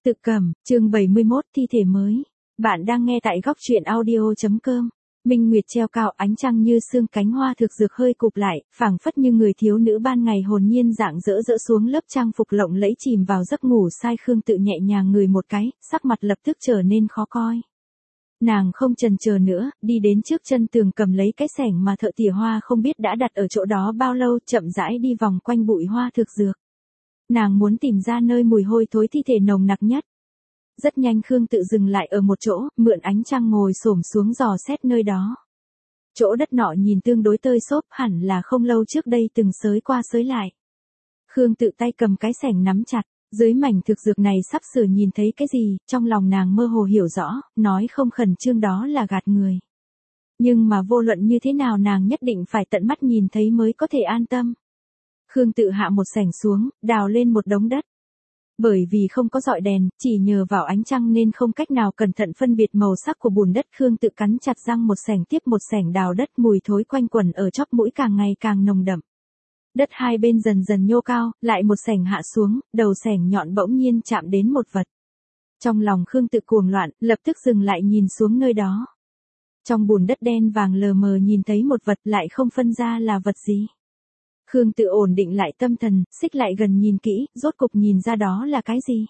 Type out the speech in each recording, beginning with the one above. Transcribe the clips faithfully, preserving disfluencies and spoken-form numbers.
Tự Cầm, chương bảy mươi mốt, thi thể mới. Bạn đang nghe tại góc truyện audio.com. Minh nguyệt treo cao, ánh trăng như sương, cánh hoa thực dược hơi cụp lại, phảng phất như người thiếu nữ ban ngày hồn nhiên rạng rỡ rỡ xuống lớp trang phục lộng lẫy chìm vào giấc ngủ sai. Khương Tự nhẹ nhàng ngửi một cái, sắc mặt lập tức trở nên khó coi. Nàng không chần chờ nữa, đi đến trước chân tường cầm lấy cái xẻng mà thợ tỉa hoa không biết đã đặt ở chỗ đó bao lâu, chậm rãi đi vòng quanh bụi hoa thực dược. Nàng muốn tìm ra nơi mùi hôi thối thi thể nồng nặc nhất. Rất nhanh Khương Tự dừng lại ở một chỗ, mượn ánh trăng ngồi xổm xuống dò xét nơi đó. Chỗ đất nọ nhìn tương đối tơi xốp, hẳn là không lâu trước đây từng xới qua xới lại. Khương Tự tay cầm cái xẻng nắm chặt, dưới mảnh thực dược này sắp sửa nhìn thấy cái gì, trong lòng nàng mơ hồ hiểu rõ, nói không khẩn trương đó là gạt người. Nhưng mà vô luận như thế nào nàng nhất định phải tận mắt nhìn thấy mới có thể an tâm. Khương Tự hạ một xẻng xuống, đào lên một đống đất. Bởi vì không có dọi đèn, chỉ nhờ vào ánh trăng nên không cách nào cẩn thận phân biệt màu sắc của bùn đất. Khương Tự cắn chặt răng, một xẻng tiếp một xẻng đào đất, mùi thối quanh quẩn ở chóp mũi càng ngày càng nồng đậm. Đất hai bên dần dần nhô cao, lại một xẻng hạ xuống, đầu xẻng nhọn bỗng nhiên chạm đến một vật. Trong lòng Khương Tự cuồng loạn, lập tức dừng lại nhìn xuống nơi đó. Trong bùn đất đen vàng lờ mờ nhìn thấy một vật, lại không phân ra là vật gì. Khương Tự ổn định lại tâm thần, xích lại gần nhìn kỹ, rốt cục nhìn ra đó là cái gì.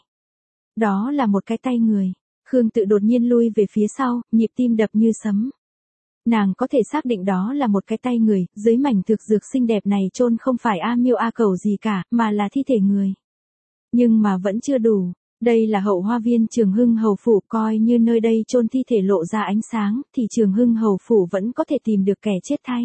Đó là một cái tay người. Khương Tự đột nhiên lui về phía sau, nhịp tim đập như sấm. Nàng có thể xác định đó là một cái tay người, dưới mảnh thực dược xinh đẹp này chôn không phải a miêu a cẩu gì cả, mà là thi thể người. Nhưng mà vẫn chưa đủ, đây là hậu hoa viên Trường Hưng Hầu Phủ, coi như nơi đây chôn thi thể lộ ra ánh sáng, thì Trường Hưng Hầu Phủ vẫn có thể tìm được kẻ chết thay.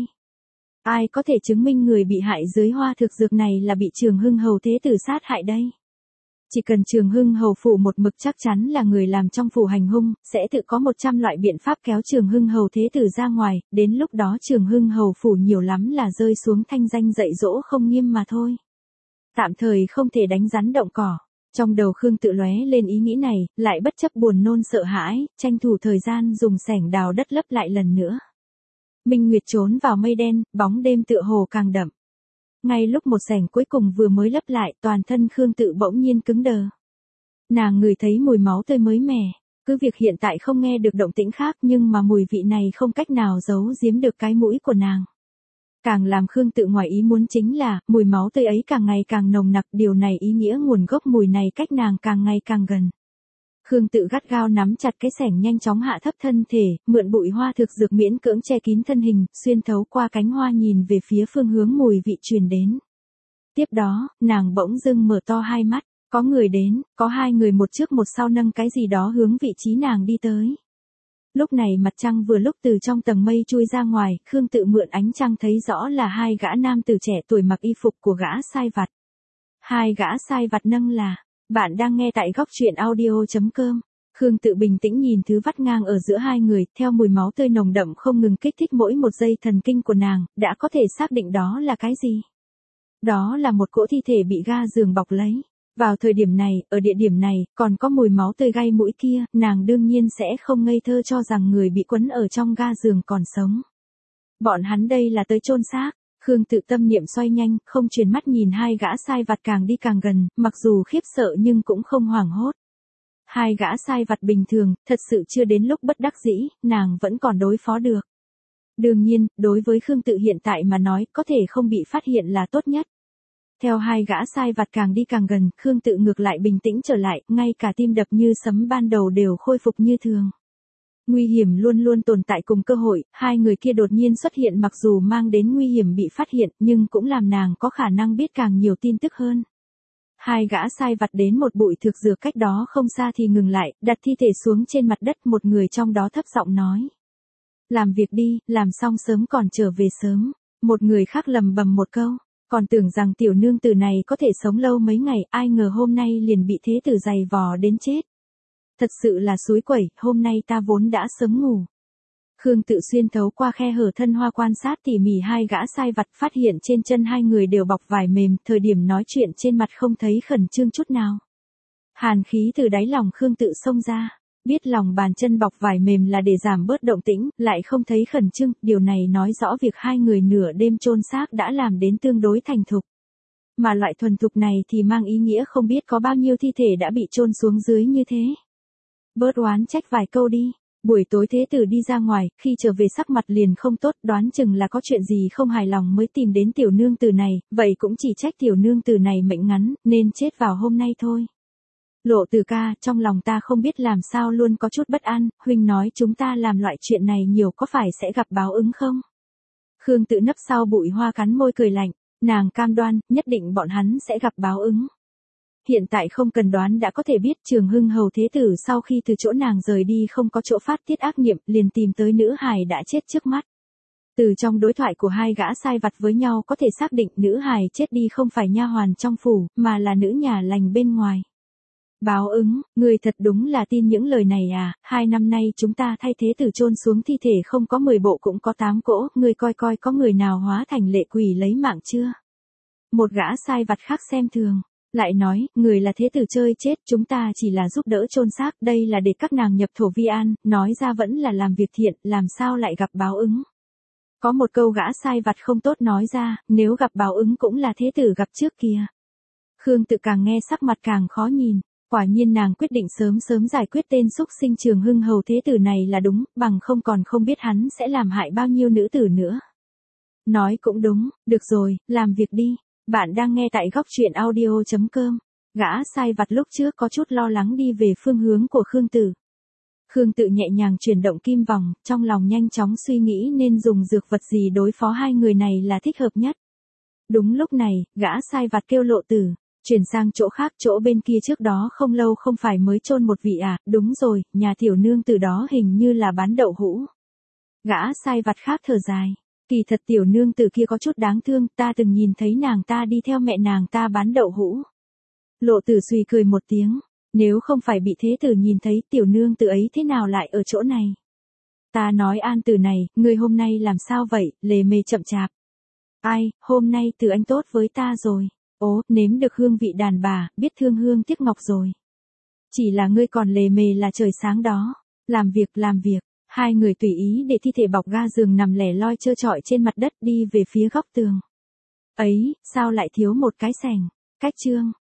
Ai có thể chứng minh người bị hại dưới hoa thực dược này là bị Trường Hưng Hầu Thế Tử sát hại đây? Chỉ cần Trường Hưng Hầu Phủ một mực chắc chắn là người làm trong phủ hành hung, sẽ tự có một trăm loại biện pháp kéo Trường Hưng Hầu Thế Tử ra ngoài, đến lúc đó Trường Hưng Hầu Phủ nhiều lắm là rơi xuống thanh danh dạy dỗ không nghiêm mà thôi. Tạm thời không thể đánh rắn động cỏ. Trong đầu Khương Tự lóe lên ý nghĩ này, lại bất chấp buồn nôn sợ hãi, tranh thủ thời gian dùng xẻng đào đất lấp lại lần nữa. Minh nguyệt trốn vào mây đen, bóng đêm tựa hồ càng đậm. Ngay lúc một xẻng cuối cùng vừa mới lấp lại, toàn thân Khương Tự bỗng nhiên cứng đờ. Nàng ngửi thấy mùi máu tươi mới mẻ, cứ việc hiện tại không nghe được động tĩnh khác nhưng mà mùi vị này không cách nào giấu giếm được cái mũi của nàng. Càng làm Khương Tự ngoài ý muốn chính là, mùi máu tươi ấy càng ngày càng nồng nặc, điều này ý nghĩa nguồn gốc mùi này cách nàng càng ngày càng gần. Khương Tự gắt gao nắm chặt cái xẻng, nhanh chóng hạ thấp thân thể, mượn bụi hoa thực dược miễn cưỡng che kín thân hình, xuyên thấu qua cánh hoa nhìn về phía phương hướng mùi vị truyền đến. Tiếp đó, nàng bỗng dưng mở to hai mắt, có người đến, có hai người một trước một sau nâng cái gì đó hướng vị trí nàng đi tới. Lúc này mặt trăng vừa lúc từ trong tầng mây chui ra ngoài, Khương Tự mượn ánh trăng thấy rõ là hai gã nam tử trẻ tuổi mặc y phục của gã sai vặt. Hai gã sai vặt nâng là... Bạn đang nghe tại góc truyện audio.com. Khương Tự bình tĩnh nhìn thứ vắt ngang ở giữa hai người, theo mùi máu tươi nồng đậm không ngừng kích thích mỗi một giây thần kinh của nàng, đã có thể xác định đó là cái gì. Đó là một cỗ thi thể bị ga giường bọc lấy. Vào thời điểm này, ở địa điểm này, còn có mùi máu tươi gây mũi kia, nàng đương nhiên sẽ không ngây thơ cho rằng người bị quấn ở trong ga giường còn sống. Bọn hắn đây là tới chôn xác. Khương Tự tâm niệm xoay nhanh, không chuyển mắt nhìn hai gã sai vặt càng đi càng gần, mặc dù khiếp sợ nhưng cũng không hoảng hốt. Hai gã sai vặt bình thường, thật sự chưa đến lúc bất đắc dĩ, nàng vẫn còn đối phó được. Đương nhiên, đối với Khương Tự hiện tại mà nói, có thể không bị phát hiện là tốt nhất. Theo hai gã sai vặt càng đi càng gần, Khương Tự ngược lại bình tĩnh trở lại, ngay cả tim đập như sấm ban đầu đều khôi phục như thường. Nguy hiểm luôn luôn tồn tại cùng cơ hội, hai người kia đột nhiên xuất hiện mặc dù mang đến nguy hiểm bị phát hiện nhưng cũng làm nàng có khả năng biết càng nhiều tin tức hơn. Hai gã sai vặt đến một bụi thực dược cách đó không xa thì ngừng lại, đặt thi thể xuống trên mặt đất, một người trong đó thấp giọng nói. Làm việc đi, làm xong sớm còn trở về sớm. Một người khác lầm bầm một câu, còn tưởng rằng tiểu nương tử này có thể sống lâu mấy ngày, ai ngờ hôm nay liền bị thế tử giày vò đến chết. Thật sự là suối quẩy, hôm nay ta vốn đã sớm ngủ. Khương Tự xuyên thấu qua khe hở thân hoa quan sát tỉ mỉ hai gã sai vặt, phát hiện trên chân hai người đều bọc vải mềm, thời điểm nói chuyện trên mặt không thấy khẩn trương chút nào. Hàn khí từ đáy lòng Khương Tự xông ra, biết lòng bàn chân bọc vải mềm là để giảm bớt động tĩnh, lại không thấy khẩn trương, điều này nói rõ việc hai người nửa đêm chôn xác đã làm đến tương đối thành thục. mà loại thuần thục này thì mang ý nghĩa không biết có bao nhiêu thi thể đã bị chôn xuống dưới như thế. Bớt oán trách vài câu đi. Buổi tối thế tử đi ra ngoài, khi trở về sắc mặt liền không tốt, đoán chừng là có chuyện gì không hài lòng mới tìm đến tiểu nương tử này, vậy cũng chỉ trách tiểu nương tử này mệnh ngắn, nên chết vào hôm nay thôi. Lộ Tử ca, trong lòng ta không biết làm sao luôn có chút bất an, huynh nói chúng ta làm loại chuyện này nhiều có phải sẽ gặp báo ứng không? Khương Tự nấp sau bụi hoa cắn môi cười lạnh, nàng cam đoan, nhất định bọn hắn sẽ gặp báo ứng. Hiện tại không cần đoán đã có thể biết Trường Hưng hầu thế tử sau khi từ chỗ nàng rời đi không có chỗ phát tiết ác niệm, liền tìm tới nữ hài đã chết trước mắt. Từ trong đối thoại của hai gã sai vặt với nhau có thể xác định nữ hài chết đi không phải nha hoàn trong phủ, mà là nữ nhà lành bên ngoài. Báo ứng, người thật đúng là tin những lời này à, hai năm nay chúng ta thay thế tử chôn xuống thi thể không có mười bộ cũng có tám cỗ, người coi coi có người nào hóa thành lệ quỷ lấy mạng chưa? Một gã sai vặt khác xem thường, lại nói, người là thế tử chơi chết, chúng ta chỉ là giúp đỡ chôn xác, đây là để các nàng nhập thổ vi an, nói ra vẫn là làm việc thiện, làm sao lại gặp báo ứng. Có một câu gã sai vặt không tốt nói ra, nếu gặp báo ứng cũng là thế tử gặp trước kia. Khương Tự càng nghe sắc mặt càng khó nhìn. Quả nhiên nàng quyết định sớm sớm giải quyết tên xúc sinh Trường Hưng hầu thế tử này là đúng, bằng không còn không biết hắn sẽ làm hại bao nhiêu nữ tử nữa. Nói cũng đúng, được rồi, làm việc đi. Bạn đang nghe tại góc truyện audio chấm com. Gã sai vặt lúc trước có chút lo lắng đi về phương hướng của Khương Tự. Khương Tự nhẹ nhàng chuyển động kim vòng, trong lòng nhanh chóng suy nghĩ nên dùng dược vật gì đối phó hai người này là thích hợp nhất. Đúng lúc này, gã sai vặt kêu Lộ Tử. Chuyển sang chỗ khác, chỗ bên kia trước đó không lâu không phải mới chôn một vị à, đúng rồi, nhà tiểu nương từ đó hình như là bán đậu hũ. Gã sai vặt khác thở dài, kỳ thật tiểu nương từ kia có chút đáng thương, ta từng nhìn thấy nàng ta đi theo mẹ nàng ta bán đậu hũ. Lộ Tử suy cười một tiếng, nếu không phải bị thế tử nhìn thấy tiểu nương từ ấy thế nào lại ở chỗ này. Ta nói An Tử này, ngươi hôm nay làm sao vậy, lề mề chậm chạp. Ai, hôm nay Từ anh tốt với ta rồi. Ố, nếm được hương vị đàn bà, biết thương hương tiếc ngọc rồi. Chỉ là ngươi còn lề mề là trời sáng đó. Làm việc, làm việc. Hai người tùy ý để thi thể bọc ga giường nằm lẻ loi trơ trọi trên mặt đất đi về phía góc tường. Ấy, sao lại thiếu một cái sành? Cách chương.